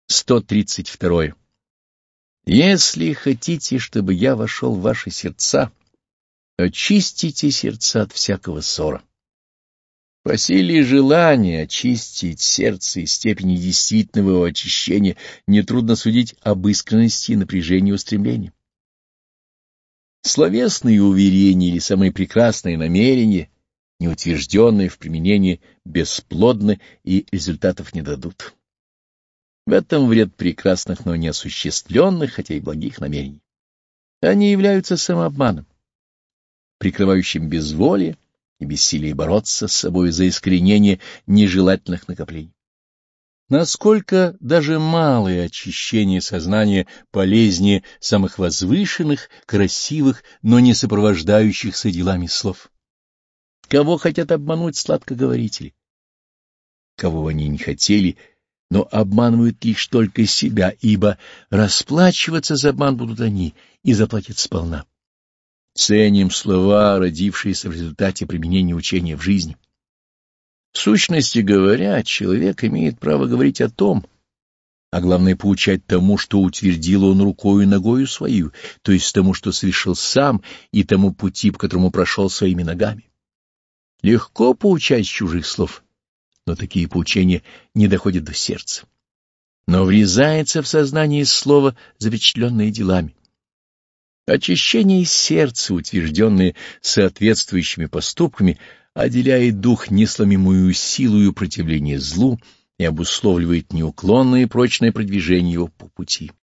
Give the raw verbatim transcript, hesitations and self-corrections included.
сто тридцать два. Если хотите, чтобы я вошел в ваши сердца, очистите сердца от всякого ссора. По силе желания очистить сердце и степени действительного его очищения нетрудно судить об искренности и напряжении устремлений. Словесные уверения или самые прекрасные намерения, неутвержденные в применении, бесплодны и результатов не дадут. В этом вред прекрасных, но неосуществленных, хотя и благих намерений. Они являются самообманом, прикрывающим безволие и бессилие бороться с собой за искоренение нежелательных накоплений. Насколько даже малое очищение сознания полезнее самых возвышенных, красивых, но не сопровождающихся делами слов. Кого хотят обмануть сладкоговорители? Кого они не хотели, но обманывают лишь только себя, ибо расплачиваться за обман будут они и заплатят сполна. Ценим слова, родившиеся в результате применения учения в жизни. В сущности говоря, человек имеет право говорить о том, а главное поучать тому, что утвердил он рукою и ногою свою, то есть тому, что совершил сам, и тому пути, по которому прошел своими ногами. Легко поучать с чужих слов, но такие поучения не доходят до сердца, но врезается в сознание слово, запечатленное делами. Очищение сердца, утвержденное соответствующими поступками, отделяет дух несломимую силою противления злу и обусловливает неуклонное и прочное продвижение его по пути.